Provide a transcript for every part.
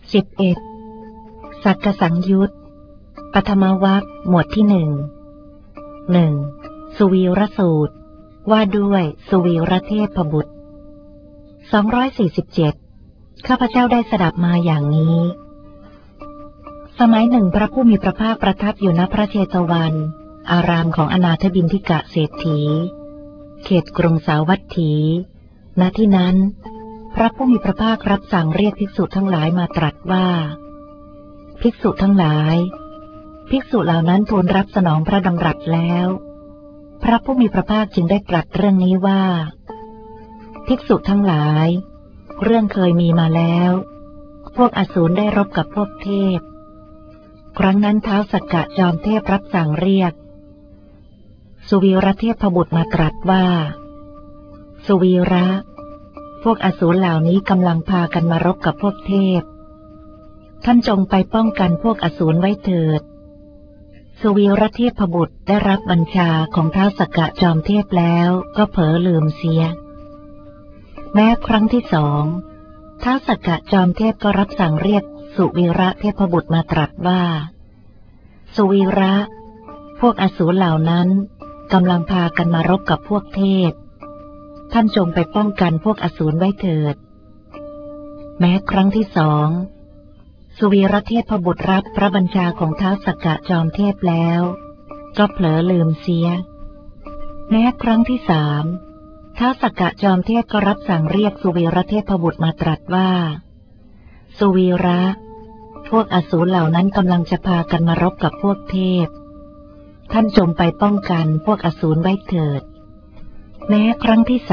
11. สักกสังยุตปฐมวรรคหมวดที่1 สุวีรสูตรว่าด้วยสุวีรเทพบุตร247ข้าพเจ้าได้สดับมาอย่างนี้สมัยหนึ่งพระผู้มีพระภาคประทับอยู่ณพระเชตวัน อารามของอนาถบิณฑิกะเศรษฐีเขตกรุงสาวัตถี ณ ที่นั้นพระผู้มีพระภาครับสั่งเรียกภิกษุทั้งหลายมาตรัสว่าภิกษุทั้งหลายภิกษุเหล่านั้นทูลรับสนองพระดำรัสแล้วพระผู้มีพระภาคจึงได้ตรัสเรื่องนี้ว่าภิกษุทั้งหลายเรื่องเคยมีมาแล้วพวกอสูรได้รบกับพวกเทพครั้งนั้นท้าวสักกะจอมเทพรับสั่งเรียกสุวีรเทพบุตรมาตรัสว่าสุวีระพวกอสูรเหล่านี้กำลังพากันมารบกับพวกเทพท่านจงไปป้องกันพวกอสูรไว้เถิดสุวีรเทพบุตรได้รับบัญชาของท้าวสักกะจอมเทพแล้วก็เผลอลืมเสียแม้ครั้งที่2ท้าวสักกะจอมเทพก็รับสั่งเรียกสุวีระเทพบุตรมาตรัสว่าสุวีระพวกอสูรเหล่านั้นกำลังพากันมารบกับพวกเทพท่านจงไปป้องกันพวกอสูรไว้เถิดแม้ครั้งที่2สุวีรเทพบุตรรับพระบัญชาของท้าวสักกะจอมเทพแล้วก็เผลอลืมเสียแม้ครั้งที่3ท้าวสักกะจอมเทพก็รับสั่งเรียกสุวีรเทพบุตรมาตรัสว่าสุวีระพวกอสูรเหล่านั้นกำลังจะพากันมารบกับพวกเทพท่านจงไปป้องกันพวกอสูรไว้เถิดแม้ครั้งที่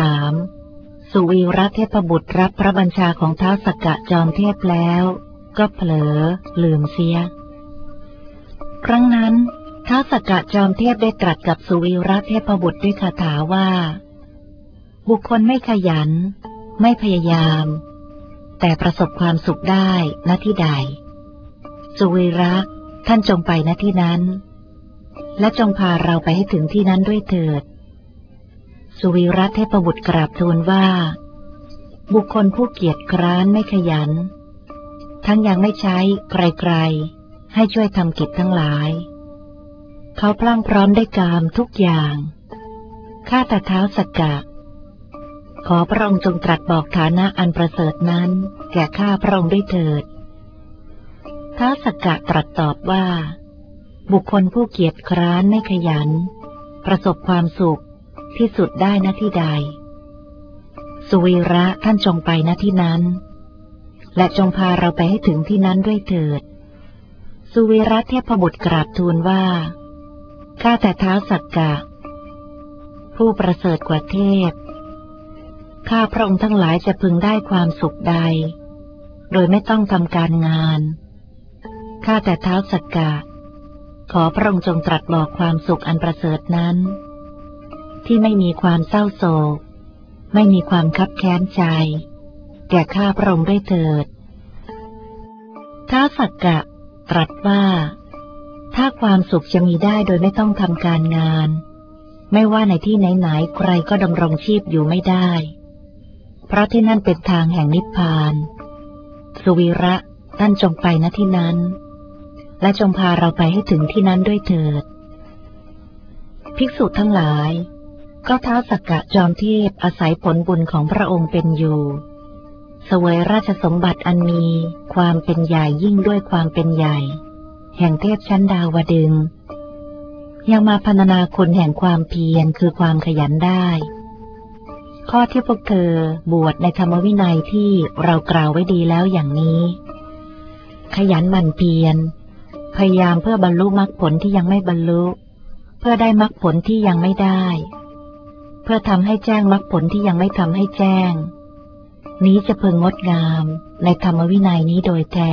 3สุวีรเทพบุตรรับพระบัญชาของท้าวสักกะจอมเทพแล้วก็เผลอลืมเสียครั้งนั้นท้าวสักกะจอมเทพได้ตรัสกับสุวีรเทพบุตรด้วยคาถาว่าบุคคลไม่ขยันไม่พยายามแต่ประสบความสุขได้ณที่ใดสุวีระท่านจงไปณที่นั้นและจงพาเราไปให้ถึงที่นั้นด้วยเถิดสุวีรเทพบุตรกราบทูลว่าบุคคลผู้เกียจคร้านไม่ขยันทั้งยังไม่ใช้ไกลๆให้ช่วยทำกิจทั้งหลายเขาพลั่งพร้อมได้กามทุกอย่างข้าแต่ท้าวสักกะขอพระองค์จงตรัสบอกฐานะอันประเสริฐนั้นแก่ข้าพระองค์ด้วยเถิดท้าวสักกะตรัสตอบว่าบุคคลผู้เกียจคร้านไม่ขยันประสบความสุขที่สุดได้ณที่ใดสุวีระท่านจงไปณที่นั้นและจงพาเราไปให้ถึงที่นั้นด้วยเถิดสุวีระเทพบุตรกราบทูลว่าข้าแต่ท้าวสักกะผู้ประเสริฐกว่าเทพข้าพระองค์ทั้งหลายจะพึงได้ความสุขใดโดยไม่ต้องทำการงานข้าแต่ท้าวสักกะขอพระองค์จงตรัสบอกความสุขอันประเสริฐนั้นที่ไม่มีความเศร้าโศกไม่มีความคับแค้นใจแก่ข้าพระองค์ด้วยเถิดท้าวสักกะตรัสว่าถ้าความสุขจะมีได้โดยไม่ต้องทำการงานไม่ว่าในที่ไหนๆใครก็ดำรงชีพอยู่ไม่ได้เพราะที่นั่นเป็นทางแห่งนิพพานสุวีระท่านจงไปณที่นั้นและจงพาเราไปให้ถึงที่นั้นด้วยเถิดภิกษุทั้งหลายก็ท้าวสักกะจอมเทพอาศัยผลบุญของพระองค์เป็นอยู่เสวยราชสมบัติอันมีความเป็นใหญ่ยิ่งด้วยความเป็นใหญ่แห่งเทพชั้นดาวดึงส์ยังมาพรรณนาคุณแห่งความเพียรคือความขยันได้ข้อที่พวกเธอบวชในธรรมวินัยที่เรากล่าวไว้ดีแล้วอย่างนี้ขยันหมั่นเพียรพยายามเพื่อบรรลุมรรคผลที่ยังไม่บรรลุเพื่อได้มรรคผลที่ยังไม่ได้เพื่อทำให้แจ้งมรรคผลที่ยังไม่ทำให้แจ้งนี้จะพึงงดงามในธรรมวินัยนี้โดยแท้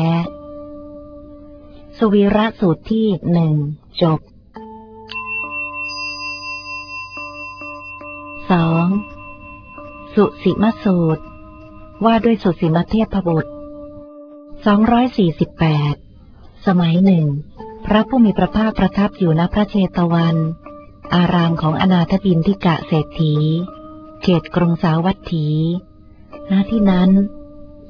สุวีระสูตรที่1จบ2สุสีมสูตรว่าด้วยสุสีมเทพบุตร248สมัยหนึ่งพระผู้มีพระภาคประทับอยู่ณพระเชตวัน อารามของอนาถบิณฑิกะเศรษฐีเขตกรุงสาวัตถี ณ ที่นั้นพ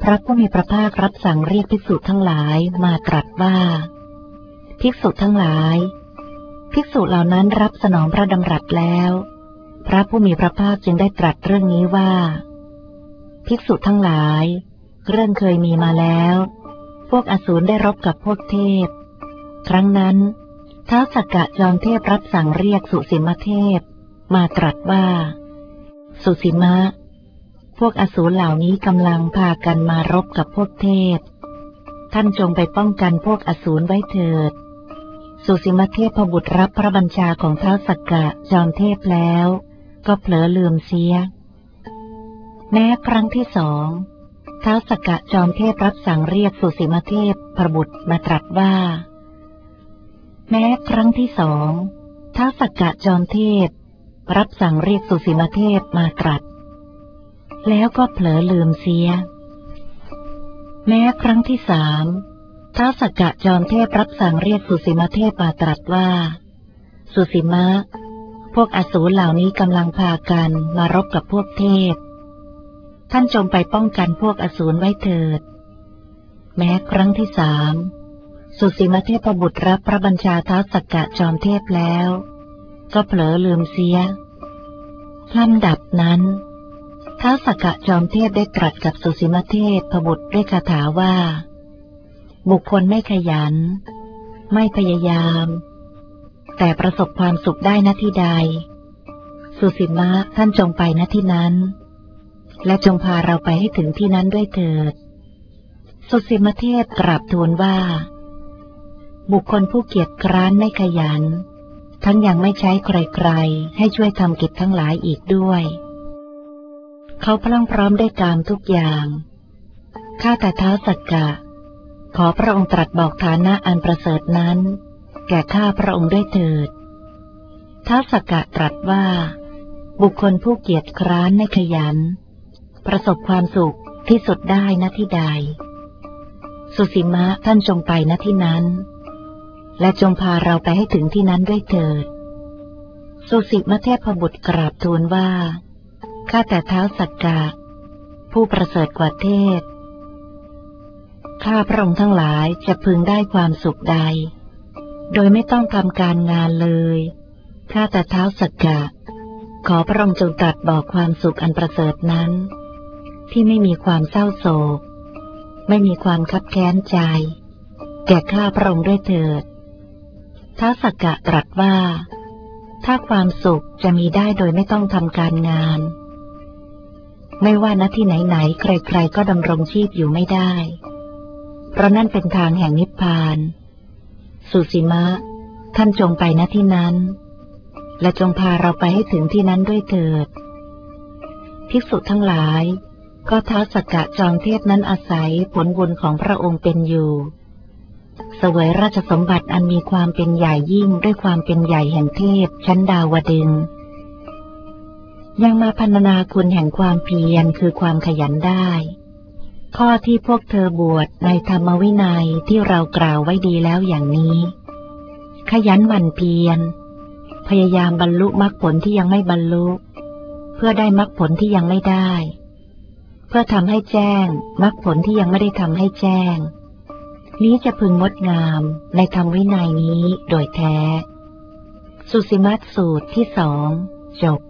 พระผู้มีพระภาครับสั่งเรียกภิกษุทั้งหลายมาตรัสว่าภิกษุทั้งหลายภิกษุเหล่านั้นรับสนองพระดำรัสแล้วพระผู้มีพระภาคจึงได้ตรัสเรื่องนี้ว่าภิกษุทั้งหลายเรื่องเคยมีมาแล้วพวกอสูรได้รบกับพวกเทพครั้งนั้นท้าวสักกะจอมเทพรับสั่งเรียกสุสิมเทพมาตรัสว่าสุสิมะพวกอสูรเหล่านี้กำลังพากันมารบกับพวกเทพท่านจงไปป้องกันพวกอสูรไว้เถิดสุสิมเทพบุตรรับพระบัญชาของท้าวสักกะจอมเทพแล้วก็เผลอลืมเสียแม้ครั้งที่สองท้าวสักกะจอมเทพรับสั่งเรียกสุสิมเทพพระบุตรมาตรัสว่าแม้ครั้งที่สองท้าวสักกะจอมเทพรับสั่งเรียกสุสิมเทพมาตรัสแล้วก็เผลอลืมเสียแม้ครั้งที่สามท้าวสักกะจอมเทพรับสั่งเรียกสุสิมเทพมาตรัสว่าสุสิมะพวกอสูรเหล่านี้กำลังพากันมารบกับพวกเทพท่านจงไปป้องกันพวกอสูรไว้เถิดแม้ครั้งที่สามสุสิมเทพบุตรรับพระบัญชาท้าวสักกะจอมเทพแล้วก็เผลอลืมเสียลำดับนั้นท้าวสักกะจอมเทพได้ตรัสกับสุสิมเทพบุตรด้วยคาถาว่าบุคคลไม่ขยันไม่พยายามแต่ประสบความสุขได้ณที่ใดสุสิมะท่านจงไปณที่นั้นและจงพาเราไปให้ถึงที่นั้นด้วยเถิดสุสิมเทพกราบทูลว่าบุคคลผู้เกียจคร้านไม่ขยันทั้งยังไม่ใช้ใครๆให้ช่วยทำกิจทั้งหลายอีกด้วยเขาพลั่งพร้อมได้กามทุกอย่างข้าแต่ท้าวสักกะขอพระองค์ตรัสบอกฐานะอันประเสริฐนั้นแก่ข้าพระองค์ด้วยเถิดท้าวสักกะตรัสว่าบุคคลผู้เกียจคร้านไม่ขยันประสบความสุขที่สุดได้ณที่ใดสุสิมะท่านจงไปณที่นั้นและจงพาเราไปให้ถึงที่นั้นด้วยเถิดสุสิมเทพบุตรกราบทูลว่าข้าแต่ท้าวสักกะผู้ประเสริฐกว่าเทพข้าพระองค์ทั้งหลายจะพึงได้ความสุขใดโดยไม่ต้องทำการงานเลยข้าแต่ท้าวสักกะขอพระองค์จงตรัสบอกความสุขอันประเสริฐนั้นที่ไม่มีความเศร้าโศกไม่มีความคับแค้นใจแก่ข้าพระองค์ด้วยเถิดท้าวสักกะตรัสว่าถ้าความสุขจะมีได้โดยไม่ต้องทำการงานไม่ว่าณที่ไหนๆใครๆก็ดำรงชีพอยู่ไม่ได้เพราะนั่นเป็นทางแห่งนิพพานสุสิมะท่านจงไปณที่นั้นและจงพาเราไปให้ถึงที่นั้นด้วยเถิดภิกษุทั้งหลายก็ท้าวสักกะจอมเทพนั้นอาศัยผลบุญของพระองค์เป็นอยู่เสวยราชสมบัติอันมีความเป็นใหญ่ยิ่งด้วยความเป็นใหญ่แห่งเทพชั้นดาวดึงส์ยังมาพรรณนาคุณแห่งความเพียรคือความขยันได้ข้อที่พวกเธอบวชในธรรมวินัยที่เรากล่าวไว้ดีแล้วอย่างนี้ขยันหมั่นเพียรพยายามบรรลุมรรคผลที่ยังไม่บรรลุเพื่อได้มรรคผลที่ยังไม่ได้เพื่อทำให้แจ้งมรรคผลที่ยังไม่ได้ทำให้แจ้งนี้จะพึงงดงามในธรรมวินัยนี้โดยแท้สุสิมัตสูตรที่สองจบ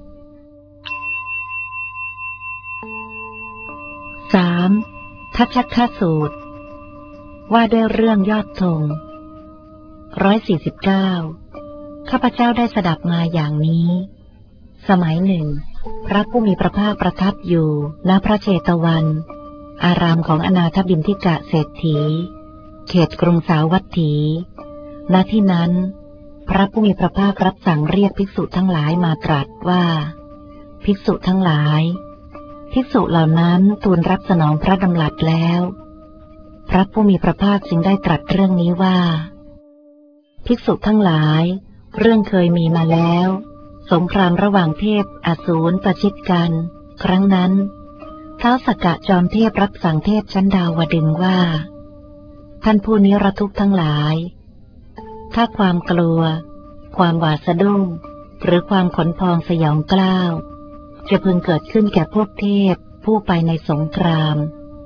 3. ทัชชะสูตรว่าด้วยเรื่องยอดธง149ข้าพเจ้าได้สดับมาอย่างนี้สมัยหนึ่งพระผู้มีพระภาคประทับอยู่ณพระเชตวัน อารามของอนาถบิณฑิกะเศรษฐีเขตกรุงสาวัตถีณที่นั้นพระผู้มีพระภาครับสั่งเรียกภิกษุทั้งหลายมาตรัสว่าภิกษุทั้งหลายภิกษุเหล่านั้นทูลรับสนองพระดำรัสแล้วพระผู้มีพระภาคจึงได้ตรัสเรื่องนี้ว่าภิกษุทั้งหลายเรื่องเคยมีมาแล้วสงครามระหว่างเทพอสูรประชิดกันครั้งนั้นท้าวสักกะจอมเทพรับสั่งเทพชั้นดาวดึงส์ว่าท่านผู้นิรทุกข์ทั้งหลายถ้าความกลัวความหวาดสะดุ้งหรือความขนพองสยองกล้าวจะพึงเกิดขึ้นแก่พวกเทพผู้ไปในสงคราม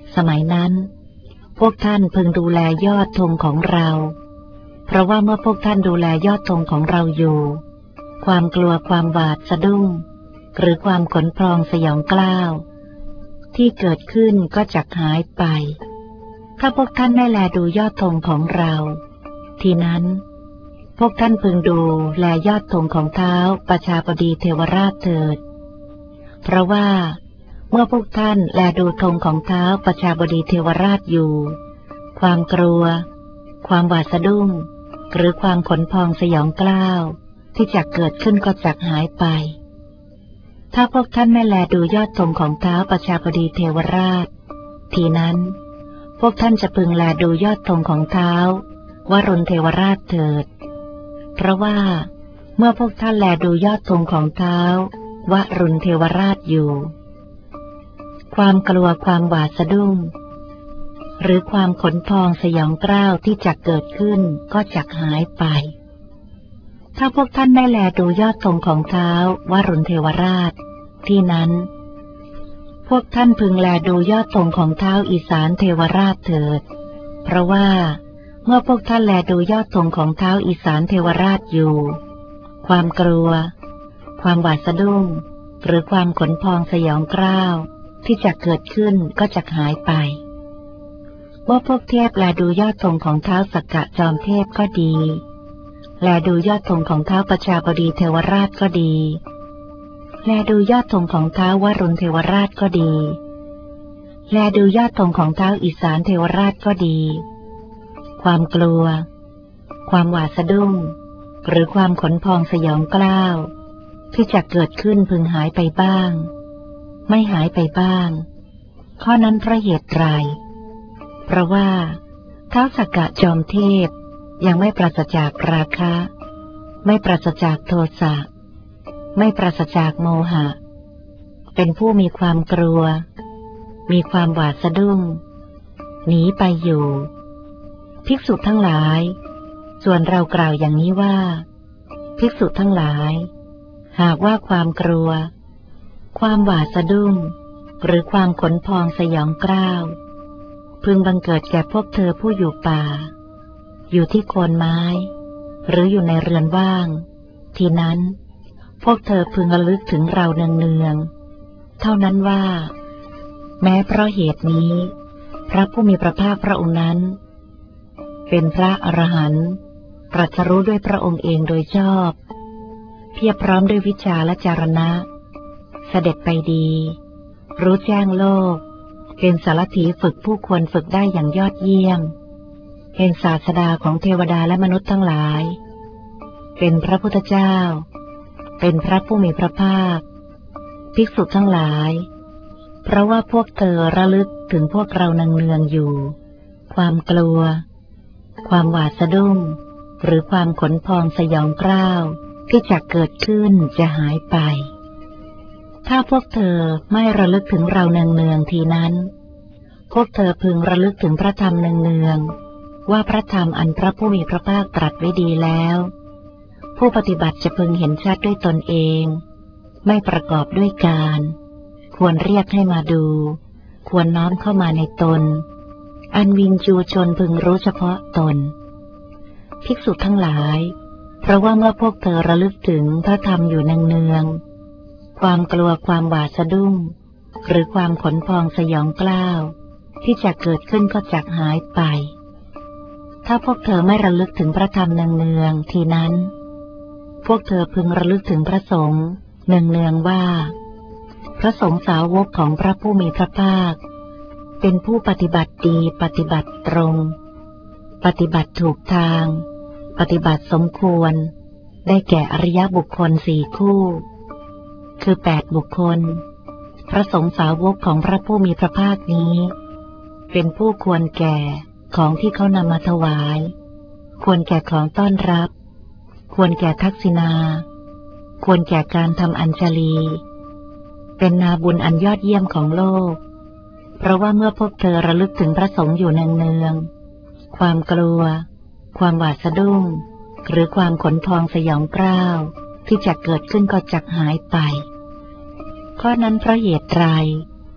สมัยนั้นพวกท่านพึงดูแลยอดธงของเราเพราะว่าเมื่อพวกท่านดูแลยอดธงของเราอยู่ความกลัวความหวาดสะดุ้งหรือความขนพองสยองกล้าวที่เกิดขึ้นก็จักหายไปถ้าพวกท่านได้แลดูยอดธงของเราทีนั้นพวกท่านพึงดูแลยอดธงของท้าวประชาบดีเทวราชเถิดเพราะว่าเมื่อพวกท่านแลดูธงของท้าวประชาบดีเทวราชอยู่ความกลัวความหวาดสะดุ้งหรือความขนพองสยองกล้าวที่จะเกิดขึ้นก็จักหายไปถ้าพวกท่านไม่แลดูยอดธงของท้าวประชาบดีเทวราชทีนั้นพวกท่านจะพึงแลดูยอดธงของท้าววรุณเทวราชเถิดเพราะว่าเมื่อพวกท่านแลดูยอดธงของท้าววรุณเทวราชอยู่ความกลัวความหวาดสะดุ้งหรือความขนพองสยองกล้าวที่จะเกิดขึ้นก็จักหายไปถ้าพวกท่านได้แลดูยอดธงของท้าววรุณเทวราชที่นั้นพวกท่านพึงแลดูยอดธงของท้าวอีสานเทวราชเถิดเพราะว่าเมื่อพวกท่านแลดูยอดธงของท้าวอีสานเทวราชอยู่ความกลัวความหวาดสะดุ้งหรือความขนพองสยองกล้าวที่จะเกิดขึ้นก็จะหายไปเมื่อพวกเทพแลดูยอดธงของท้าวสักกะจอมเทพก็ดีแลดูยอดธงของท้าวประชาบดีเทวราชก็ดีแลดูยอดธงของท้าววรุณเทวราชก็ดีแลดูยอดธงของท้าวอีสานเทวราชก็ดีความกลัวความหวาดสะดุ้งหรือความขนพองสยองกล้าวที่จะเกิดขึ้นพึงหายไปบ้างไม่หายไปบ้างข้อนั้นเพราะเหตุไรเพราะว่าท้าวสักกะจอมเทพยังไม่ปราศจากราคะไม่ปราศจากโทสะไม่ปราศจากโมหะเป็นผู้มีความกลัวมีความหวาดสะดุ้งหนีไปอยู่ภิกษุทั้งหลายส่วนเรากล่าวอย่างนี้ว่าภิกษุทั้งหลายหากว่าความกลัวความหวาดสะดุ้งหรือความขนพองสยองกล้าวพึงบังเกิดแก่พวกเธอผู้อยู่ป่าอยู่ที่โคนไม้หรืออยู่ในเรือนว่างทีนั้นพวกเธอพึงระลึกถึงเราเนืองๆเท่านั้นว่าแม้เพราะเหตุนี้พระผู้มีพระภาคพระองค์นั้นเป็นพระอรหันต์ตรัสรู้ด้วยพระองค์เองโดยชอบเพียบพร้อมด้วยวิชาและจารณะเสด็จไปดีรู้แจ้งโลกเป็นสารถีฝึกผู้ควรฝึกได้อย่างยอดเยี่ยมเป็นศาสดาของเทวดาและมนุษย์ทั้งหลายเป็นพระพุทธเจ้าเป็นพระผู้มีพระภาคภิกษุทั้งหลายเพราะว่าพวกเธอระลึกถึงพวกเราเนืองๆอยู่ความกลัวความหวาดสะดุ้งหรือความขนพองสยองกล้าวที่จะเกิดขึ้นจะหายไปถ้าพวกเธอไม่ระลึกถึงเราเนืองๆทีนั้นพวกเธอพึงระลึกถึงพระธรรมเนืองๆว่าพระธรรมอันพระผู้มีพระภาคตรัสไว้ดีแล้วผู้ปฏิบัติจะพึงเห็นชัดด้วยตนเองไม่ประกอบด้วยการควรเรียกให้มาดูควรน้อมเข้ามาในตนอันวินยูชนพึงรู้เฉพาะตนภิกษุทั้งหลายเพราะว่าเมื่อพวกเธอระลึกถึงพระธรรมอยู่เนืองๆความกลัวความหวาดสะดุ้งหรือความขนพองสยองกล้าวที่จะเกิดขึ้นก็จักหายไปถ้าพวกเธอไม่ระลึกถึงพระธรรมเนืองๆทีนั้นพวกเธอพึงระลึกถึงพระสงฆ์เนืองๆว่าพระสงฆ์สาวกของพระผู้มีพระภาคเป็นผู้ปฏิบัติดีปฏิบัติตรงปฏิบัติถูกทางปฏิบัติสมควรได้แก่อริยบุคคล4คู่คือ8บุคคลพระสงฆ์สาวกของพระผู้มีพระภาคนี้เป็นผู้ควรแก่ของที่เขานำมาถวายควรแก่ของต้อนรับควรแก่ทักษิณาควรแก่การทำอัญชลีเป็นนาบุญอันยอดเยี่ยมของโลกเพราะว่าเมื่อพวกเธอระลึกถึงพระสงฆ์อยู่เนืองๆความกลัวความหวาดสะดุ้งหรือความขนพองสยองกล้าวที่จะเกิดขึ้นก็จักหายไปข้อนั้นเพราะเหตุไรเพ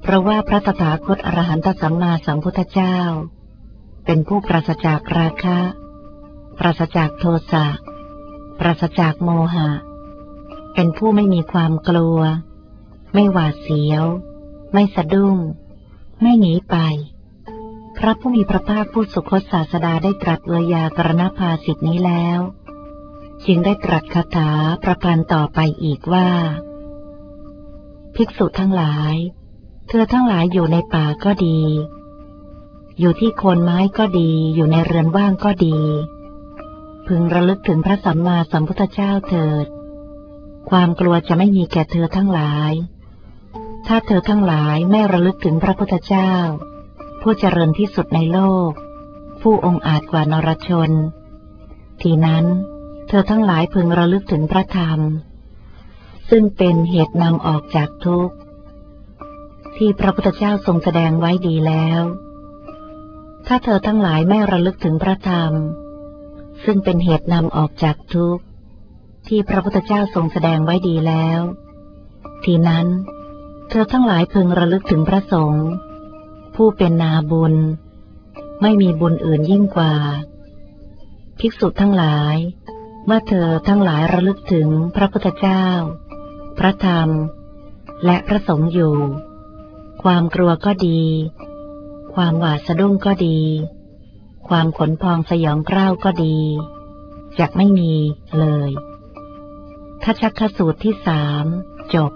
เพราะว่าพระตถาคตอรหันตสัมมาสัมพุทธเจ้าเป็นผู้ปราศจากราคะปราศจากโทสะปราศจากโมหะเป็นผู้ไม่มีความกลัวไม่หวาดเสียวไม่สะดุ้งไม่หนีไปพระผู้มีพระภาคผู้สุคตศาสดาได้ตรัสเวยากรณภาสิทธินี้แล้วจึงได้ตรัสคาถาประพันธ์ต่อไปอีกว่าภิกษุทั้งหลายเธอทั้งหลายอยู่ในป่าก็ดีอยู่ที่โคนไม้ก็ดีอยู่ในเรือนว่างก็ดีพึงระลึกถึงพระสัมมาสัมพุทธเจ้าเถิดความกลัวจะไม่มีแก่เธอทั้งหลายถ้าเธอทั้งหลายไม่ระลึกถึงพระพุทธเจ้าผู้เจริญที่สุดในโลกผู้องค์อาจกว่านรชนทีนั้นเธอทั้งหลายพึงระลึกถึงพระธรรมซึ่งเป็นเหตุนำออกจากทุกข์ที่พระพุทธเจ้าทรงแสดงไว้ดีแล้วถ้าเธอทั้งหลายไม่ระลึกถึงพระธรรมซึ่งเป็นเหตุนำออกจากทุกข์ที่พระพุทธเจ้าทรงแสดงไว้ดีแล้วทีนั้นเธอทั้งหลายพึงระลึกถึงพระสงฆ์ผู้เป็นนาบุญไม่มีบุญอื่นยิ่งกว่าภิกษุทั้งหลายเมื่อเธอทั้งหลายระลึกถึงพระพุทธเจ้าพระธรรมและพระสงฆ์อยู่ความกลัวก็ดีความหวาดสะดุ้งก็ดีความขนพองสยองกล้าวก็ดีจะไม่มีเลยทัชฌคสูตรที่3จบ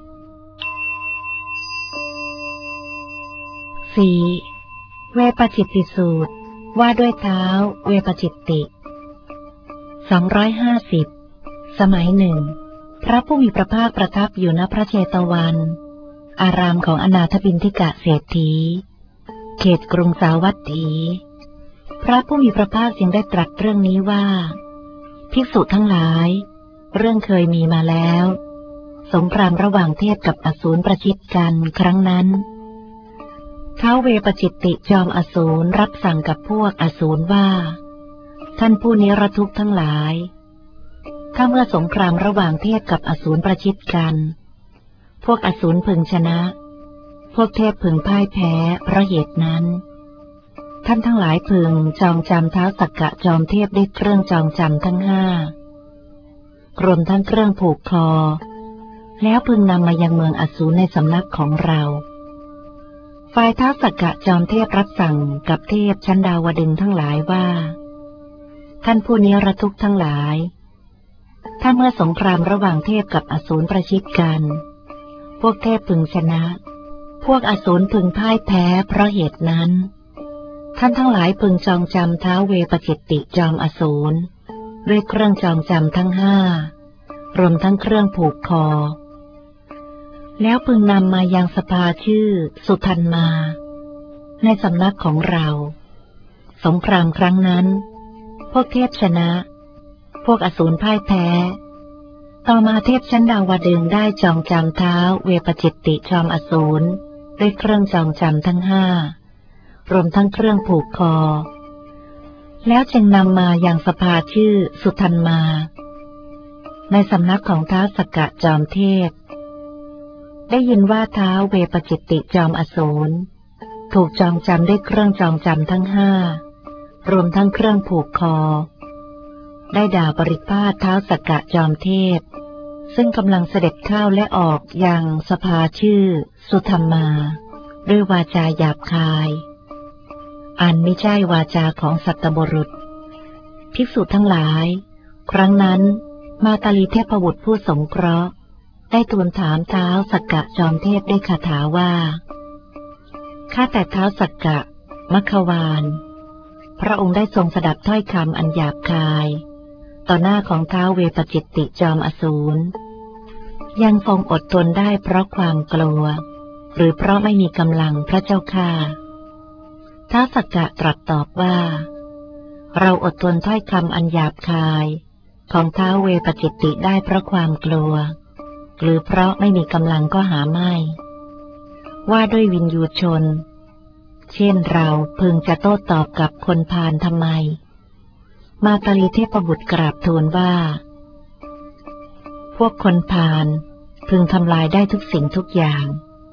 4. เวปจิตติสูตรว่าด้วยเท้าเวปจิตติ250สมัยหนึ่งพระผู้มีพระภาคประทับอยู่ณพระเชตวันอารามของอนาถบิณฑิกะเศรษฐีเขตกรุงสาวัตถีพระผู้มีพระภาคจึงได้ตรัสเรื่องนี้ว่าภิกษุทั้งหลายเรื่องเคยมีมาแล้วสงครามระหว่างเทพกับอสูรประชิดกันครั้งนั้นท้าวเวปจิตติจอมอสูรรับสั่งกับพวกอสูรว่าท่านผู้นิรทุกข์ทั้งหลายถ้าเมื่อสงครามระหว่างเทพกับอสูรประชิดกันพวกอสูรพึงชนะพวกเทพพึงพ่ายแพ้เพราะเหตุนั้นท่านทั้งหลายพึงจองจำท้าวสักกะจอมเทพด้วยเครื่องจองจำทั้ง5รวมทั้งเครื่องผูกคอแล้วพึงนำมายังเมืองอสูรในสำนักของเราฝ่ายท้าวสักกะจอมเทพรับสั่งกับเทพชั้นดาวดึงส์ทั้งหลายว่าท่านผู้นิรทุกข์ทั้งหลายถ้าเมื่อสงครามระหว่างเทพกับอสูรประชิดกันพวกเทพพึงชนะพวกอสูรพึงพ่ายแพ้เพราะเหตุนั้นท่านทั้งหลายพึงจองจำท้าวเวปจิตติจอมอสูรด้วยเครื่องจองจำทั้ง5รวมทั้งเครื่องผูกคอแล้วพึงนำมายังสภาชื่อสุทันมาในสำนักของเราสงครามครั้งนั้นพวกเทพชนะพวกอสูรพ่ายแพ้ต่อมาเทพชั้นดาวดึงส์ได้จองจำท้าวเวปจิตติจอมอสูรด้วยเครื่องจองจำทั้ง5รวมทั้งเครื่องผูกคอแล้วจึงนำมาอย่างสภาชื่อสุทันมาในสำนักของท้าวสักกะจอมเทพได้ยินว่าท้าวเวปจิตติจอมอสูรถูกจองจำด้วยเครื่องจองจำทั้ง5รวมทั้งเครื่องผูกคอได้ด่าปริพาทท้าวสักกะจอมเทพซึ่งกำลังเสด็จเข้าและออกยังสภาชื่อสุทัมมาด้วยวาจาหยาบคายอันไม่ใช่วาจาของสัตบุรุษภิกษุทั้งหลายครั้งนั้นมาตาลีเทพบุตรผู้สงเคราะห์ได้ทูลถามท้าวสักกะจอมเทพด้วยคาถาว่าข้าแต่ท้าวสักกะมัคควานพระองค์ได้ทรงสดับถ้อยคำอันหยาบคายต่อหน้าของท้าวเวปจิตติจอมอสูรยังทรงอดทนได้เพราะความกลัวหรือเพราะไม่มีกำลังพระเจ้าข้าท้าวสักกะตรัสตอบว่าเราอดทนถ้อยคำอันหยาบคายของท้าวเวปจิตติได้เพราะความกลัวหรือเพราะไม่มีกำลังก็หาไม่ว่าด้วยวินยูชนเช่นเราพึงจะโต้ตอบกับคนพาลทำไมมาตาลีเทพบุตรกราบทูลว่าพวกคนพาลพึงทำลายได้ทุกสิ่งทุกอย่าง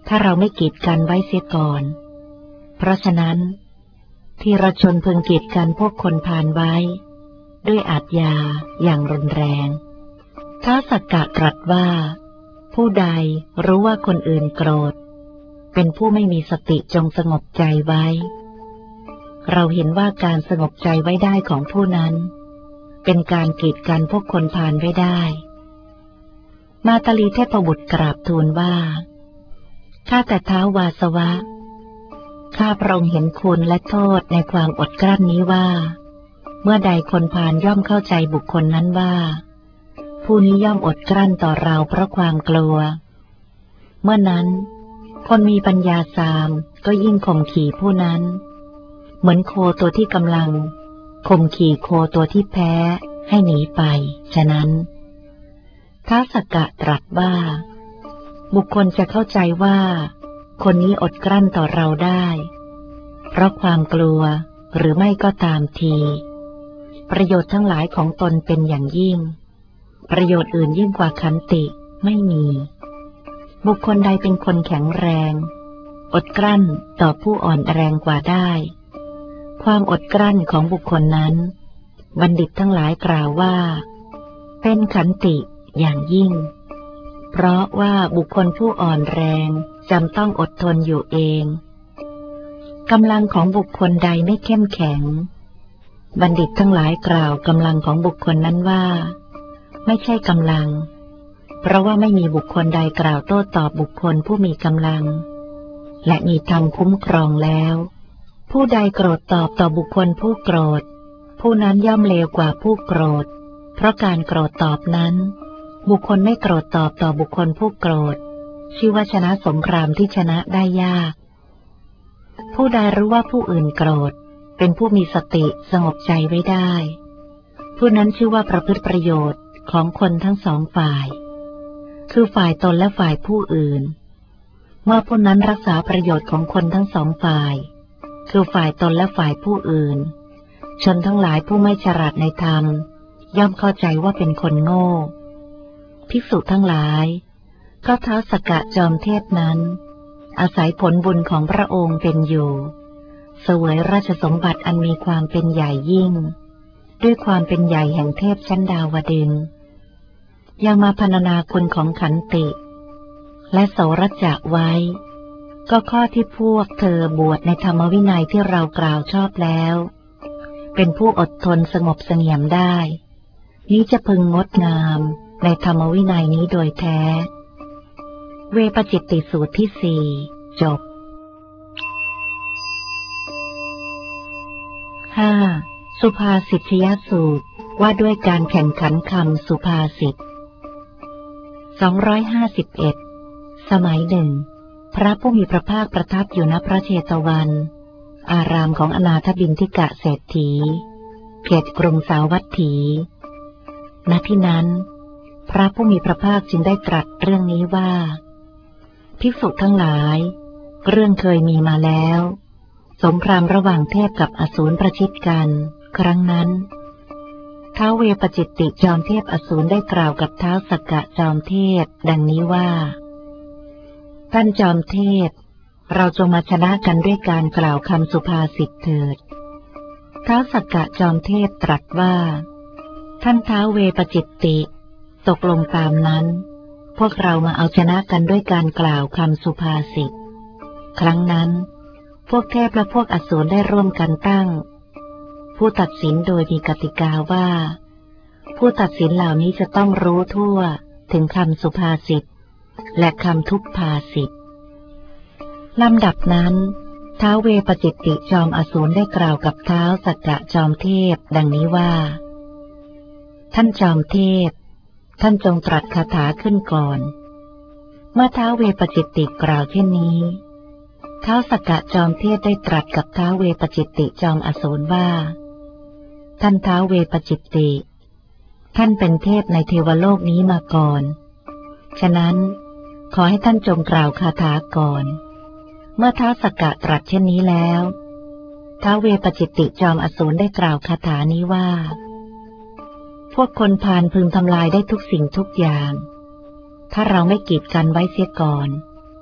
ถ้าเราไม่กีดกันไว้เสียก่อนเพราะฉะนั้นทีรชนพึงกีดกันพวกคนพาลไว้ด้วยอาทยาอย่างรุนแรงท้าวสักกะตรัสว่าผู้ใดรู้ว่าคนอื่นโกรธเป็นผู้ไม่มีสติจงสงบใจไว้เราเห็นว่าการสงบใจไว้ได้ของผู้นั้นเป็นการกีดกันพวกคนพาลไว้ได้มาตาลีเทพบุตรกราบทูลว่าข้าแต่ท้าววาสวะข้าพระองค์เห็นคุณและโทษในความอดกลั้นนี้ว่าเมื่อใดคนพาลย่อมเข้าใจบุคคลนั้นว่าผู้นี้ย่อมอดกลั้นต่อเราเพราะความกลัวเมื่อนั้นคนมีปัญญาสามก็ยิ่งข่มขี่ผู้นั้นเหมือนโคตัวที่กำลังข่มขี่โคตัวที่แพ้ให้หนีไปฉะนั้นท้าวสักกะตรัสว่าบุคคลจะเข้าใจว่าคนนี้อดกลั้นต่อเราได้เพราะความกลัวหรือไม่ก็ตามทีประโยชน์ทั้งหลายของตนเป็นอย่างยิ่งประโยชน์อื่นยิ่งกว่าขันติไม่มีบุคคลใดเป็นคนแข็งแรงอดกลั้นต่อผู้อ่อนแรงกว่าได้ความอดกลั้นของบุคคลนั้นบัณฑิตทั้งหลายกล่าวว่าเป็นขันติอย่างยิ่งเพราะว่าบุคคลผู้อ่อนแรงจำต้องอดทนอยู่เองกำลังของบุคคลใดไม่เข้มแข็งบัณฑิตทั้งหลายกล่าวกำลังของบุคคลนั้นว่าไม่ใช่กำลังเพราะว่าไม่มีบุคคลใดกล่าวโต้ตอบบุคคลผู้มีกำลังและมีธรรมคุ้มครองแล้วผู้ใดโกรธตอบต่อบุคคลผู้โกรธผู้นั้นย่อมเลวกว่าผู้โกรธเพราะการโกรธตอบนั้นบุคคลไม่โกรธตอบต่อบุคคลผู้โกรธชื่อว่าชนะสงครามที่ชนะได้ยากผู้ใดรู้ว่าผู้อื่นโกรธเป็นผู้มีสติสงบใจไว้ได้ผู้นั้นชื่อว่าประพฤติประโยชน์ของคนทั้งสองฝ่ายคือฝ่ายตนและฝ่ายผู้อื่นเมื่อผู้นั้นรักษาประโยชน์ของคนทั้งสองฝ่ายคือฝ่ายตนและฝ่ายผู้อื่นชนทั้งหลายผู้ไม่ฉลาดในธรรมย่อมเข้าใจว่าเป็นคนโง่ภิกษุทั้งหลายก็ท้าวสักกะจอมเทพนั้นอาศัยผลบุญของพระองค์เป็นอยู่เสวยราชสมบัติอันมีความเป็นใหญ่ยิ่งด้วยความเป็นใหญ่แห่งเทพชั้นดาวดึงส์ยังมาพรรณนาคุณของขันติและโสรัจจะไว้ก็ข้อที่พวกเธอบวชในธรรมวินัยที่เรากล่าวชอบแล้วเป็นผู้อดทนสงบเสงี่ยมได้นี้จะพึงงดงามในธรรมวินัยนี้โดยแท้เวปจิตติสูตรที่สี่จบ 5. สุภาษิตยสูตรว่าด้วยการแข่งขันคำสุภาษิต251สมัยหนึ่งพระผู้มีพระภาคประทับอยู่ณพระเชตวันอารามของอนาถบิณฑิกะเศรษฐีเขตกรุงสาวัตถีณที่นั้นพระผู้มีพระภาคจึงได้ตรัสเรื่องนี้ว่าภิกษุทั้งหลายเรื่องเคยมีมาแล้วสงครามระหว่างเทพกับอสูรประชิดกันครั้งนั้นท้าวเวปจิตติจอมเทพอสูรได้กล่าวกับท้าวสักกะจอมเทพดังนี้ว่าท่านจอมเทพเราจงมาชนะกันด้วยการกล่าวคำสุภาษิตเถิดท้าวสักกะจอมเทพตรัสว่าท่านท้าวเวปจิตติตกลงตามนั้นพวกเรามาเอาชนะกันด้วยการกล่าวคำสุภาษิตครั้งนั้นพวกเทพและพวกอสูรได้ร่วมกันตั้งผู้ตัดสินโดยมีกติกาว่าผู้ตัดสินเหล่านี้จะต้องรู้ทั่วถึงคำสุภาษิตและคำทุพภาษิตลำดับนั้นท้าวเวปจิตติจอมอสูรได้กล่าวกับท้าวสักกะจอมเทพดังนี้ว่าท่านจอมเทพท่านจงตรัสคาถาขึ้นก่อนเมื่อท้าวเวปจิตติกล่าวเช่นนี้ท้าวสักกะจอมเทพได้ตรัสกับท้าวเวปจิตติจอมอสูรว่าท่านท้าวเวปจิตติท่านเป็นเทพในเทวโลกนี้มาก่อนฉะนั้นขอให้ท่านจงกล่าวคาถาก่อนเมื่อท้าวสักกะตรัสเช่นนี้แล้วท้าวเวปจิตติจอมอสูรได้กล่าวคาถานี้ว่าพวกคนพาลพึงทำลายได้ทุกสิ่งทุกอย่างถ้าเราไม่กีดกันไว้เสียก่อน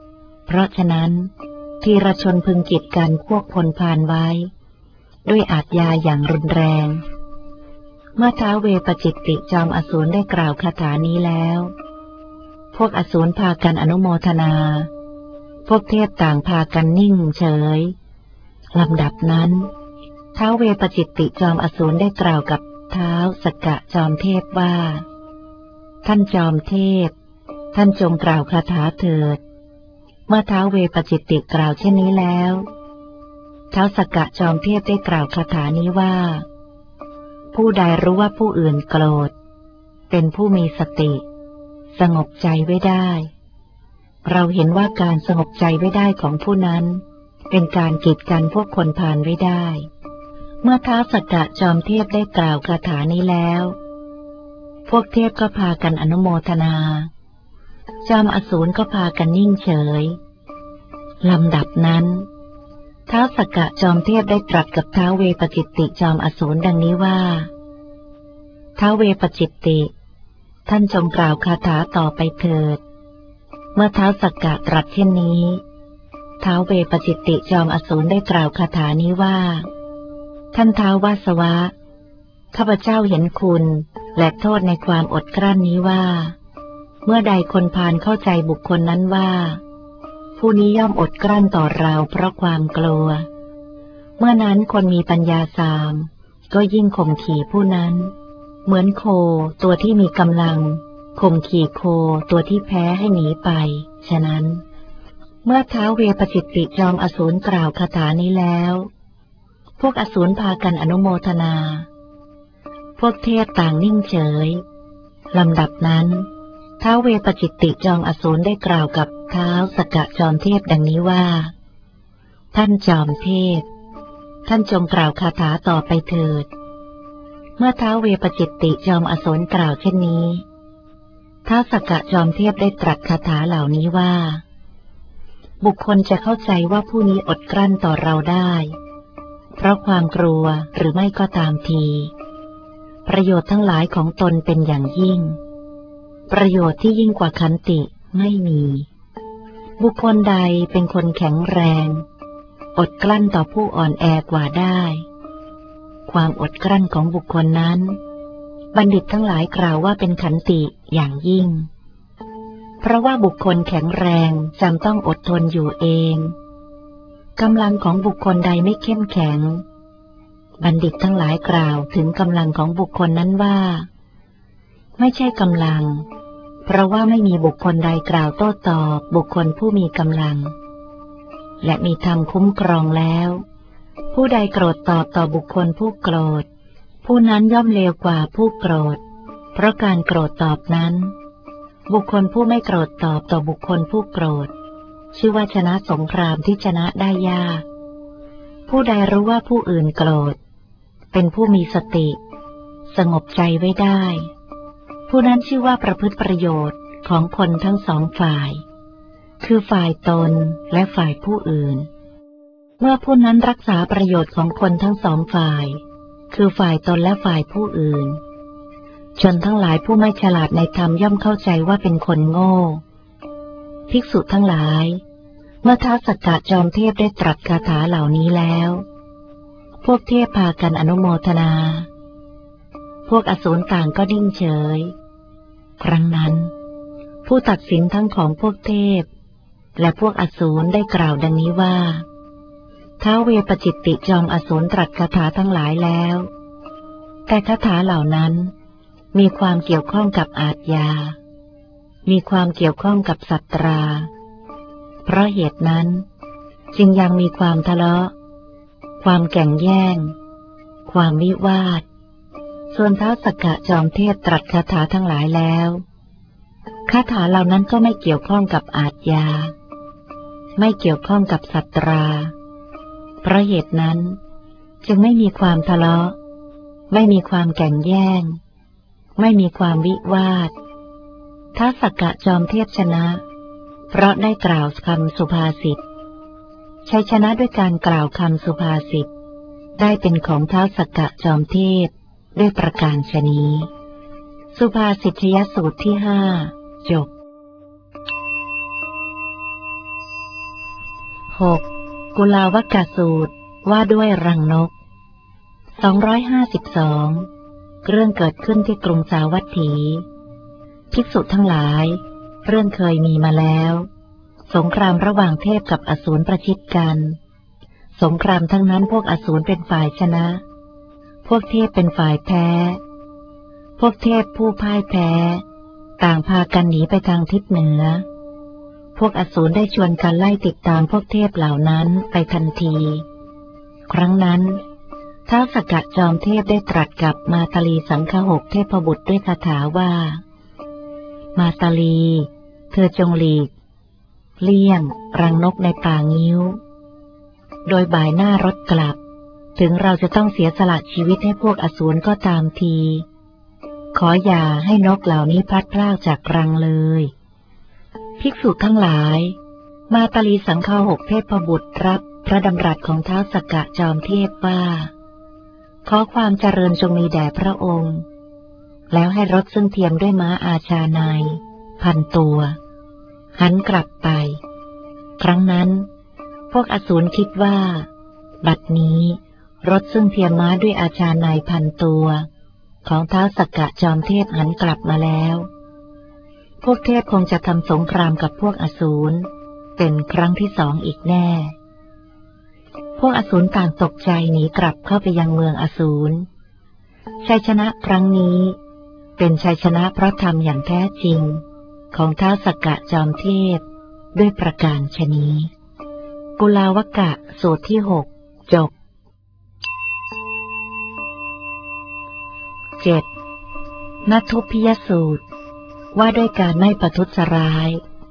เพราะฉะนั้นทีรชนพึงกีดกันพวกพลพานไว้ด้วยอาทยาอย่างรุนแรงเมื่อท้าวเวปจิตติจอมอสูรได้กล่าวคาถานี้แล้วพวกอสูรพากันอนุโมทนาพวกเทพต่างพากันนิ่งเฉยลำดับนั้นท้าวเวปจิตติจอมอสูรได้กล่าวกับท้าวสกะจอมเทพว่าท่านจอมเทพท่านจงกล่าวคาถาเถิดเมื่อท้าวเวปจิตติกล่าวเช่นนี้แล้วท้าวสกะจอมเทพได้กล่าวคาถานี้ว่าผู้ใดรู้ว่าผู้อื่นโกรธเป็นผู้มีสติสงบใจไว้ได้เราเห็นว่าการสงบใจไว้ได้ของผู้นั้นเป็นการกีดกันพวกคนพาลไว้ได้เมื่อท้าวสกะจอมเทพได้กล่าวคาถานี้แล้วพวกเทพก็พากันอนุโมทนาจอมอสูรก็พากันนิ่งเฉยลำดับนั้นท้าวสกะจอมเทพได้ตรัสกับท้าวเวปจิตติจอมอสูรดังนี้ว่าท้าวเวปจิตติท่านจงกล่าวคาถาต่อไปเถิดเมื่อท้าวสกะตรัสเช่นนี้ท้าวเวปจิตติจอมอสูรได้กล่าวคาถานี้ว่าท่านท้าววาสวะข้าพเจ้าเห็นคุณและโทษในความอดกลั้นนี้ว่าเมื่อใดคนพาลเข้าใจบุคคลนั้นว่าผู้นี้ย่อมอดกลั้นต่อเราเพราะความกลัวเมื่อนั้นคนมีปัญญาสามก็ยิ่งข่มขี่ผู้นั้นเหมือนโคตัวที่มีกำลังข่มขี่โคตัวที่แพ้ให้หนีไปฉะนั้นเมื่อท้าวเวปจิตติจอมอสูรกล่าวคาถานี้แล้วพวกอสูรพากันอนุโมทนาพวกเทพต่างนิ่งเฉยลำดับนั้นท้าวเวปจิตติจอมอสูรได้กล่าวกับท้าวสกะจอมเทพดังนี้ว่าท่านจอมเทพท่านจงกล่าวคาถาต่อไปเถิดเมื่อท้าวเวปจิตติจอมอสูรกล่าวเช่นนี้ท้าวสกะจอมเทพได้ตรัสคาถาเหล่านี้ว่าบุคคลจะเข้าใจว่าผู้นี้อดกลั้นต่อเราได้เพราะความกลัวหรือไม่ก็ตามทีประโยชน์ทั้งหลายของตนเป็นอย่างยิ่งประโยชน์ที่ยิ่งกว่าขันติไม่มีบุคคลใดเป็นคนแข็งแรงอดกลั้นต่อผู้อ่อนแอกว่าได้ความอดกลั้นของบุคคลนั้นบัณฑิตทั้งหลายกล่าวว่าเป็นขันติอย่างยิ่งเพราะว่าบุคคลแข็งแรงจำต้องอดทนอยู่เองกำลังของบุคคลใดไม่เข้มแข็งบัณฑิตทั้งหลายกล่าวถึงกำลังของบุคคลนั้นว่าไม่ใช่กำลังเพราะว่าไม่มีบุคคลใดกล่าวโต้ตอบบุคคลผู้มีกำลังและมีธรรมคุ้มครองแล้วผู้ใดโกรธตอบต่อบุคคลผู้โกรธผู้นั้นย่อมเลวกว่าผู้โกรธเพราะการโกรธตอบนั้นบุคคลผู้ไม่โกรธตอบต่อบุคคลผู้โกรธชื่อว่าชนะสงครามที่ชนะได้ยากผู้ใดรู้ว่าผู้อื่นโกรธเป็นผู้มีสติสงบใจไว้ได้ผู้นั้นชื่อว่าประพฤติประโยชน์ของคนทั้งสองฝ่ายคือฝ่ายตนและฝ่ายผู้อื่นเมื่อผู้นั้นรักษาประโยชน์ของคนทั้งสองฝ่ายคือฝ่ายตนและฝ่ายผู้อื่นชนทั้งหลายผู้ไม่ฉลาดในธรรมย่อมเข้าใจว่าเป็นคนโง่ภิกษุทั้งหลายเมื่อท้าวสกะจอมเทพได้ตรัสคาถาเหล่านี้แล้วพวกเทพพากันอนุโมทนาพวกอสูรต่างก็นิ่งเฉยครั้งนั้นผู้ตัดสินทั้งของพวกเทพและพวกอสูรได้กล่าวดังนี้ว่าท้าวเวปจิตติจอมอสูรตรัสคาถาทั้งหลายแล้วแต่คาถาเหล่านั้นมีความเกี่ยวข้องกับอาทยามีความเกี่ยวข้องกับสัตราเพราะเหตุนั้นจึงยังมีความทะเลาะความแข่งแย่งความวิวาทส่วนท้าวสกะจอมเทพตรัสคาถาทั้งหลายแล้วคาถาเหล่านั้นก็ไม่เกี่ยวข้องกับอาทยาไม่เกี่ยวข้องกับสัตราเพราะเหตุนั้นจึงไม่มีความทะเลาะไม่มีความแข่งแย่งไม่มีความวิวาทท้าวสกะจอมเทพชนะเพราะได้กล่าวคำสุภาษิตชัยชนะด้วยการกล่าวคำสุภาษิตได้เป็นของท้าวสกะจอมเทพด้วยประการฉะนี้สุภาษิตยสูตรที่5จบ 6. กุลาวกสูตรว่าด้วยรังนก 252 เรื่องเกิดขึ้นที่กรุงสาวัตถีภิกษุทั้งหลายเรื่องเคยมีมาแล้วสงครามระหว่างเทพกับอสูรประชิดกันสงครามทั้งนั้นพวกอสูรเป็นฝ่ายชนะพวกเทพเป็นฝ่ายแพ้พวกเทพผู้พ่ายแพ้ต่างพากันหนีไปทางทิศเหนือพวกอสูรได้ชวนกันไล่ติดตามพวกเทพเหล่านั้นไปทันทีครั้งนั้นท้าวสักกะจอมเทพได้ตรัสกับมาตาลีสังคหกเทพบุตรด้วยคาถาว่ามาตาลีเธอจงหลีกเลี่ยงรังนกในป่างิ้วโดยบ่ายหน้ารถกลับถึงเราจะต้องเสียสละชีวิตให้พวกอสูรก็ตามทีขออย่าให้นกเหล่านี้พลัดพรากจากรังเลยภิกษุทั้งหลายมาตาลีสังฆหกเทพบุตรรับพระดำรัสของท้าวสักกะจอมเทพว่าขอความเจริญจงมีแด่พระองค์แล้วให้รถซึ่งเทียมด้วยม้าอาชาใน1,000 ตัวหันกลับไปครั้งนั้นพวกอสูรคิดว่าบัดนี้รถซึ่งเทียมม้าด้วยอาชาใน1,000 ตัวของท้าวสักกะจอมเทพหันกลับมาแล้วพวกเทพคงจะทำสงครามกับพวกอสูรเป็นครั้งที่2อีกแน่พวกอสูรต่างตกใจหนีกลับเข้าไปยังเมืองอสูรชัยชนะครั้งนี้เป็นชัยชนะเพราะธรรมอย่างแท้จริงของท้าวสักกะจอมเทพด้วยประการฉะนี้กุลาวกะสูตรที่6จบ 7. นัททุพพิยสูตรว่าด้วยการไม่ประทุษร้าย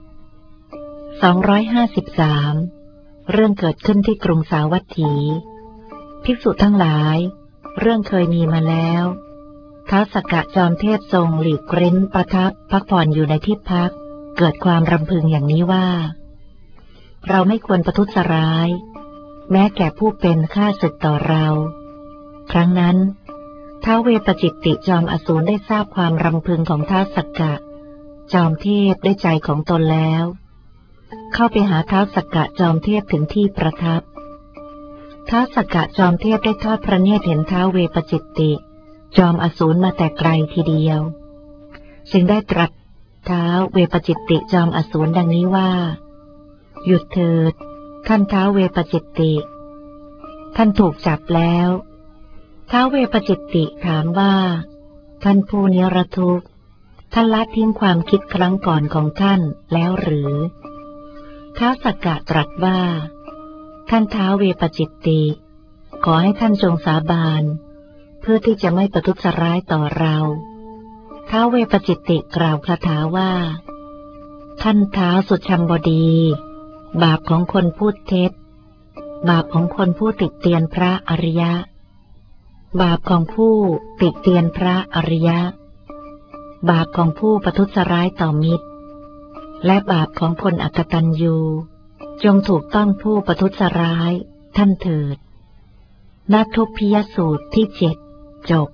253เรื่องเกิดขึ้นที่กรุงสาวัตถีภิกษุทั้งหลายเรื่องเคยมีมาแล้วท้าวสักกะจอมเทพทรงหลีกเร้นประทับพักผ่อนอยู่ในที่พักเกิดความรำพึงอย่างนี้ว่าเราไม่ควรประทุษร้ายแม้แก่ผู้เป็นข้าศึกต่อเราครั้งนั้นท้าวเวปจิตติจอมอสูรได้ทราบความรำพึงของท้าวสักกะจอมเทพด้วยใจของตนแล้วเข้าไปหาท้าวสักกะจอมเทพถึงที่ประทับท้าวสักกะจอมเทพได้ทอดพระเนตรเห็นท้าวเวปจิตติจอมอสูรมาแต่ไกลทีเดียวจึงได้ตรัสท้าวเวปจิตติจอมอสูรดังนี้ว่าหยุดเถิดท่านท้าวเวปจิตติท่านถูกจับแล้วท้าวเวปจิตติถามว่าท่านผู้นิรทุกข์ท่านละทิ้งความคิดครั้งก่อนของท่านแล้วหรือท้าวสักกะตรัสว่าท่านท้าวเวปจิตติขอให้ท่านจงสาบานเพื่อที่จะไม่ประทุษร้ายต่อเราท้าวเวปจิตติกล่าวคาถาว่าท่านท้าวสุชัมบดีบาปของคนพูดเท็จบาปของคนผู้ติเตียนพระอริยะบาปของผู้ติเตียนพระอริยะบาปของผู้ประทุษร้ายต่อมิตรและบาปของคนอกตัญญูจงถูกต้องผู้ประทุษร้ายท่านเถิดนัททุพพิยสูตรที่7จบ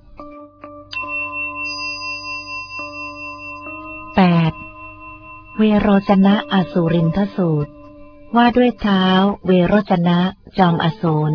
8. เวโรจนะอสูรินทสูตรว่าด้วยเท้าเวโรจนะจอมอสูร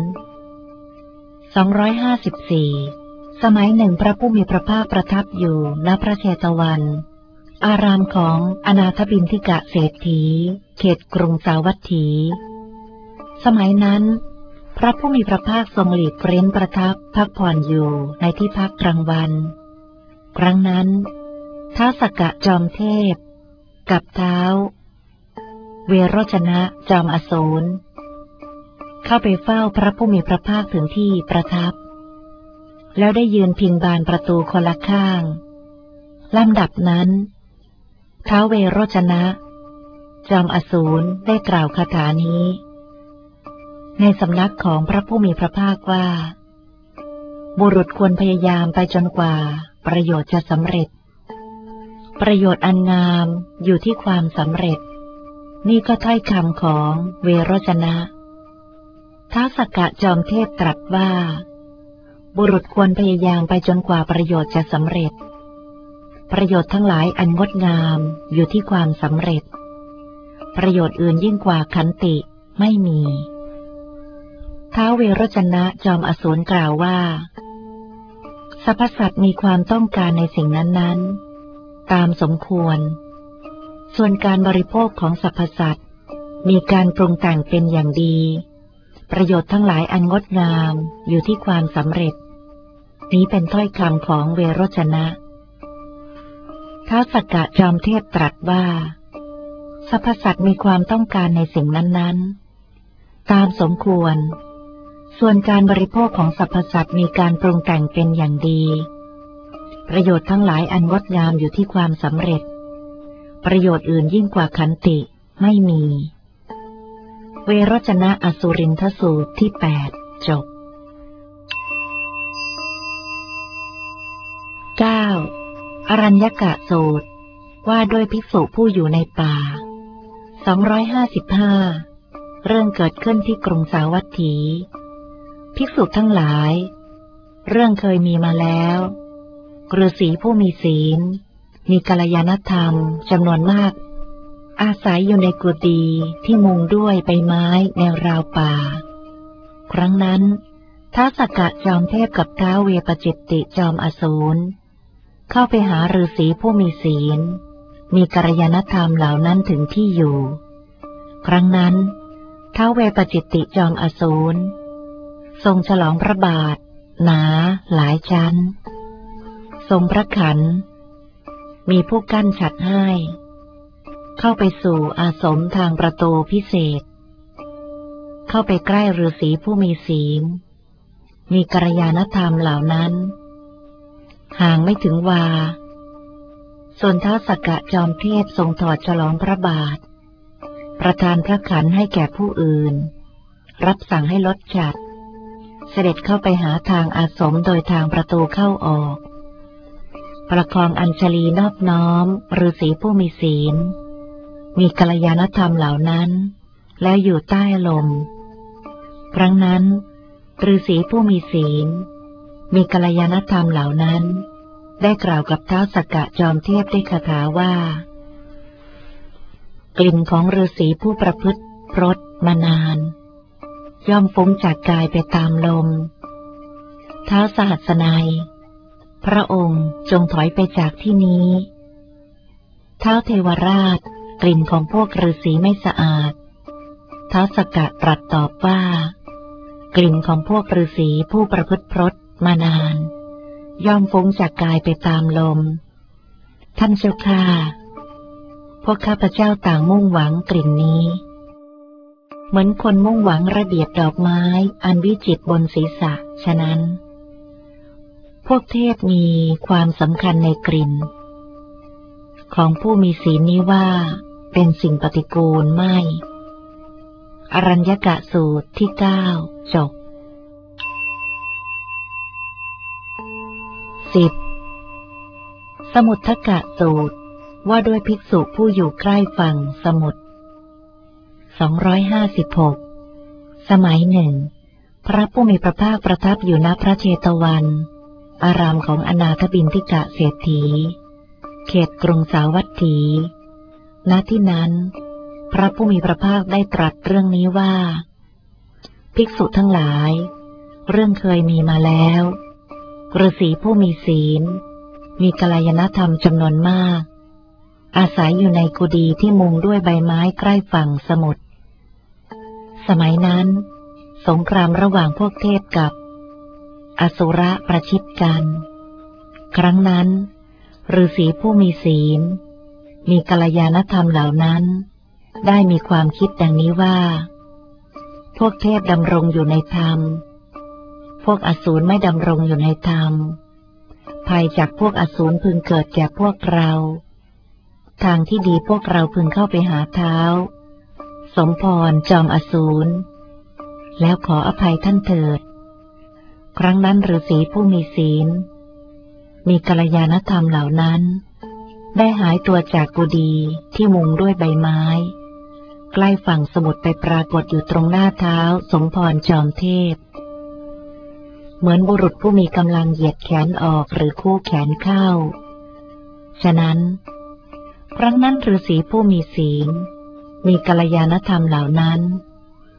254สมัยหนึ่งพระผู้มีพระภาคประทับอยู่ณพระเชตวันอารามของอนาถบิณฑิกะเศรษฐีเขตกรุงสาวัตถีสมัยนั้นพระผู้มีพระภาคทรงหลีกเร้นประทับพักผ่อนอยู่ในที่พักกลางวันครั้งนั้นท้าวสักกะจอมเทพกับท้าวเวโรจนะจอมอสูรเข้าไปเฝ้าพระผู้มีพระภาคถึงที่ประทับแล้วได้ยืนพิงบานประตูคนละข้างลำดับนั้นท้าวเวโรจนะจอมอสูรได้กล่าวคาถานี้ในสำนักของพระผู้มีพระภาคว่าบุรุษควรพยายามไปจนกว่าประโยชน์จะสำเร็จประโยชน์อันงามอยู่ที่ความสำเร็จนี่ก็ถ้อยคำของเวโรจนะท้าวสักกะจอมเทพตรัสว่าบุรุษควรพยายามไปจนกว่าประโยชน์จะสำเร็จประโยชน์ทั้งหลายอันงดงามอยู่ที่ความสำเร็จประโยชน์อื่นยิ่งกว่าขันติไม่มีท้าวเวรชนะจอมอสูรกล่าวว่าสรรพสัตว์มีความต้องการในสิ่งนั้นๆตามสมควรส่วนการบริโภคของสรรพสัตว์มีการปรุงแต่งเป็นอย่างดีประโยชน์ทั้งหลายอันงดงามอยู่ที่ความสำเร็จนี้เป็นถ้อยคำของเวโรจนะท้าวสักกะจอมเทพตรัสว่าสรรพสัตว์มีความต้องการในสิ่งนั้นๆตามสมควรส่วนการบริโภคของสรรพสัตว์มีการปรุงแต่งเป็นอย่างดีประโยชน์ทั้งหลายอันงดงามอยู่ที่ความสำเร็จประโยชน์อื่นยิ่งกว่าขันติไม่มีเวโรจนะอสุรินทสูตรที่8จบ 9. อรัญญกะสูตรว่าด้วยภิกษุผู้อยู่ในป่า255เรื่องเกิดขึ้นที่กรุงสาวัตถีภิกษุทั้งหลายเรื่องเคยมีมาแล้วฤาษีผู้มีศีลมีกัลยาณธรรมจำนวนมากอาศัยอยู่ในกุฏิที่มุงด้วยใบไม้แนวราวป่าครั้งนั้นท้าวสักกะจอมเทพกับท้าวเวปจิตติจอมอสูรเข้าไปหาฤาษีผู้มีศีลมีกัลยาณธรรมเหล่านั้นถึงที่อยู่ครั้งนั้นท้าวเวปจิตติจอมอสูรทรงฉลองพระบาทหนาหลายชั้นทรงพระขันมีผู้กั้นฉัตรให้เข้าไปสู่อาสมทางประตูพิเศษเข้าไปใกล้ฤาษีผู้มีศีลมีกัลยาณธรรมเหล่านั้นห่างไม่ถึงวาส่วนท้าวสักกะจอมเทพทรงถอดฉลองพระบาทประทานพระขันให้แก่ผู้อื่นรับสั่งให้ลดฉัตรเสด็จเข้าไปหาทางอาสมโดยทางประตูเข้าออกประคองอัญชลีนอบน้อมฤาษีผู้มีศีลมีกัลยาณธรรมเหล่านั้นแล้วอยู่ใต้ลมครั้งนั้นฤาษีผู้มีศีลมีกัลยาณธรรมเหล่านั้นได้กล่าวกับท้าวสักกะจอมเทพด้วยคาถาว่ากลิ่นของฤาษีผู้ประพฤติพรตมานานย่อมฟุ้งจากกายไปตามลมท้าวสหัสนัยพระองค์จงถอยไปจากที่นี้ท้าวเทวราชกลิ่นของพวกฤาษีไม่สะอาดท้าวสักกะตรัสตอบว่ากลิ่นของพวกฤาษีผู้ประพฤติพรตมานานย่อมฟุ้งจากกายไปตามลมท่านเจ้าข้าพวกข้าพเจ้าต่างมุ่งหวังกลิ่นนี้เหมือนคนมุ่งหวังระเบียบดอกไม้อันวิจิตรบนศีรษะฉะนั้นพวกเทพมีความสำคัญในกลิ่นของผู้มีศีลนี้ว่าเป็นสิ่งปฏิกูลไม่อรัญญกะสูตรที่9จบ 10. สมุททกะสูตรว่าด้วยภิกษุผู้อยู่ใกล้ฝั่งสมุทร256สมัยหนึ่งพระผู้มีพระภาคประทับอยู่ณพระเชตวันอารามของอนาถบิณฑิกะเศรษฐีเขตกรุงสาวัตถี ณ ที่นั้นพระผู้มีพระภาคได้ตรัสเรื่องนี้ว่าภิกษุทั้งหลายเรื่องเคยมีมาแล้วฤาษีผู้มีศีลมีกัลยาณธรรมจำนวนมากอาศัยอยู่ในกุฏิที่มุงด้วยใบไม้ใกล้ฝั่งสมุทรสมัยนั้นสงครามระหว่างพวกเทพกับอสุรประชิดกันครั้งนั้นฤาษีผู้มีศีลมีกัลยาณธรรมเหล่านั้นได้มีความคิดดังนี้ว่าพวกเทพดำรงอยู่ในธรรมพวกอสูรไม่ดำรงอยู่ในธรรมภัยจากพวกอสูรพึงเกิดแก่พวกเราทางที่ดีพวกเราพึงเข้าไปหาท้าวสมพรจอมอสูรแล้วขออภัยท่านเถิดครั้งนั้นฤาษีผู้มีศีลมีกัลยาณธรรมเหล่านั้นได้หายตัวจากกุฏิที่มุงด้วยใบไม้ใกล้ฝั่งสมุทรไปปรากฏอยู่ตรงหน้าเท้าสมพรจอมเทพเหมือนบุรุษผู้มีกำลังเหยียดแขนออกหรือคู่แขนเข้าฉะนั้นครั้งนั้นฤาษีผู้มีศีลมีกัลยาณธรรมเหล่านั้น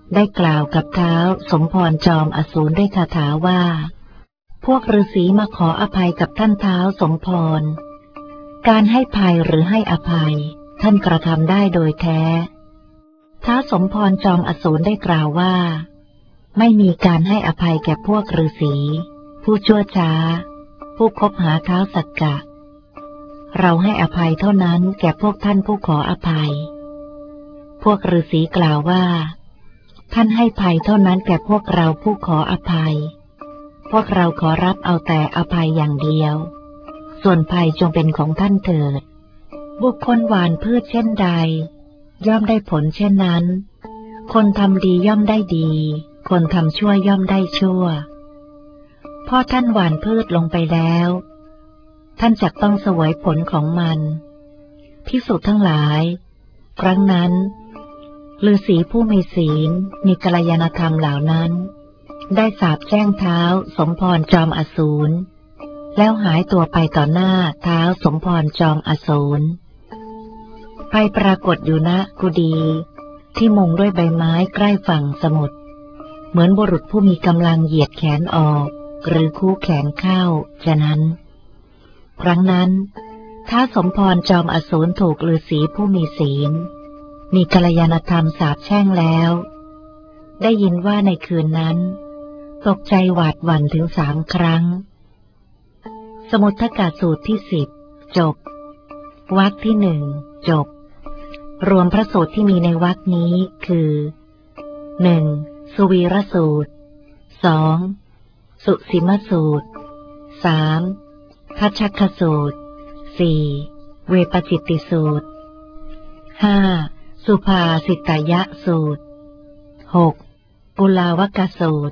ได้กล่าวกับท้าวสมพรจอมอสูรด้วยคาถาว่าพวกฤาษีมาขออภัยกับท่านท้าวสมพรการให้ภัยหรือให้อภัยท่านกระทำได้โดยแท้ท้าวสมพรจอมอสูรได้กล่าวว่าไม่มีการให้อภัยแก่พวกฤาษีผู้ชั่วช้าผู้คบหาท้าวสักกะเราให้อภัยเท่านั้นแก่พวกท่านผู้ขออภัยพวกฤาษีกล่าวว่าท่านให้ภัยเท่านั้นแก่พวกเราผู้ขออภัยพวกเราขอรับเอาแต่อภัยอย่างเดียวส่วนภัยจงเป็นของท่านเถิดบุคคลหว่านพืชเช่นใดย่อมได้ผลเช่นนั้นคนทำดีย่อมได้ดีคนทำชั่วย่อมได้ชั่วพอท่านหว่านพืชลงไปแล้วท่านจักต้องเสวยผลของมันภิกษุทั้งหลายครั้งนั้นฤาษีผู้มีศีลมีกัลยาณธรรมเหล่านั้นได้สาปแช่งเท้าสมพรจอมอสูรแล้วหายตัวไปต่อหน้าเท้าสมพรจอมอสูรไปปรากฏอยู่ณกุฏีที่มุงด้วยใบไม้ใกล้ฝั่งสมุทรเหมือนบุรุษผู้มีกำลังเหยียดแขนออกหรือคู่แขนเข้าฉะนั้นครั้งนั้นท้าวสมพรจอมอสูรถูกฤาษีผู้มีศีลมีกัลยาณธรรมสาปแช่งแล้วได้ยินว่าในคืนนั้นตกใจหวาดหวั่นถึง3 ครั้งสมุททกสูตรที่10จบวรรคที่1จบรวมพระสูตรที่มีในวรรคนี้คือ 1. สุวีรสูตร 2. สุสิมสูตร 3. ทัชชคสูตร 4. เวปจิตติสูตร 5. สุภาสิตยสูตร 6. กุลาวกสูตร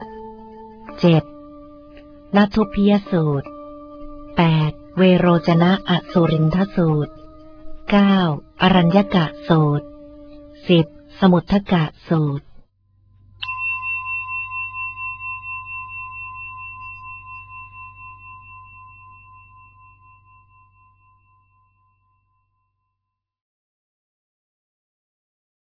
7. นัททุพพิยสูตร 8. เวโรจนะอสุรินทสูตร 9. อรัญญกะสูตร 10. สมุททกะสูตร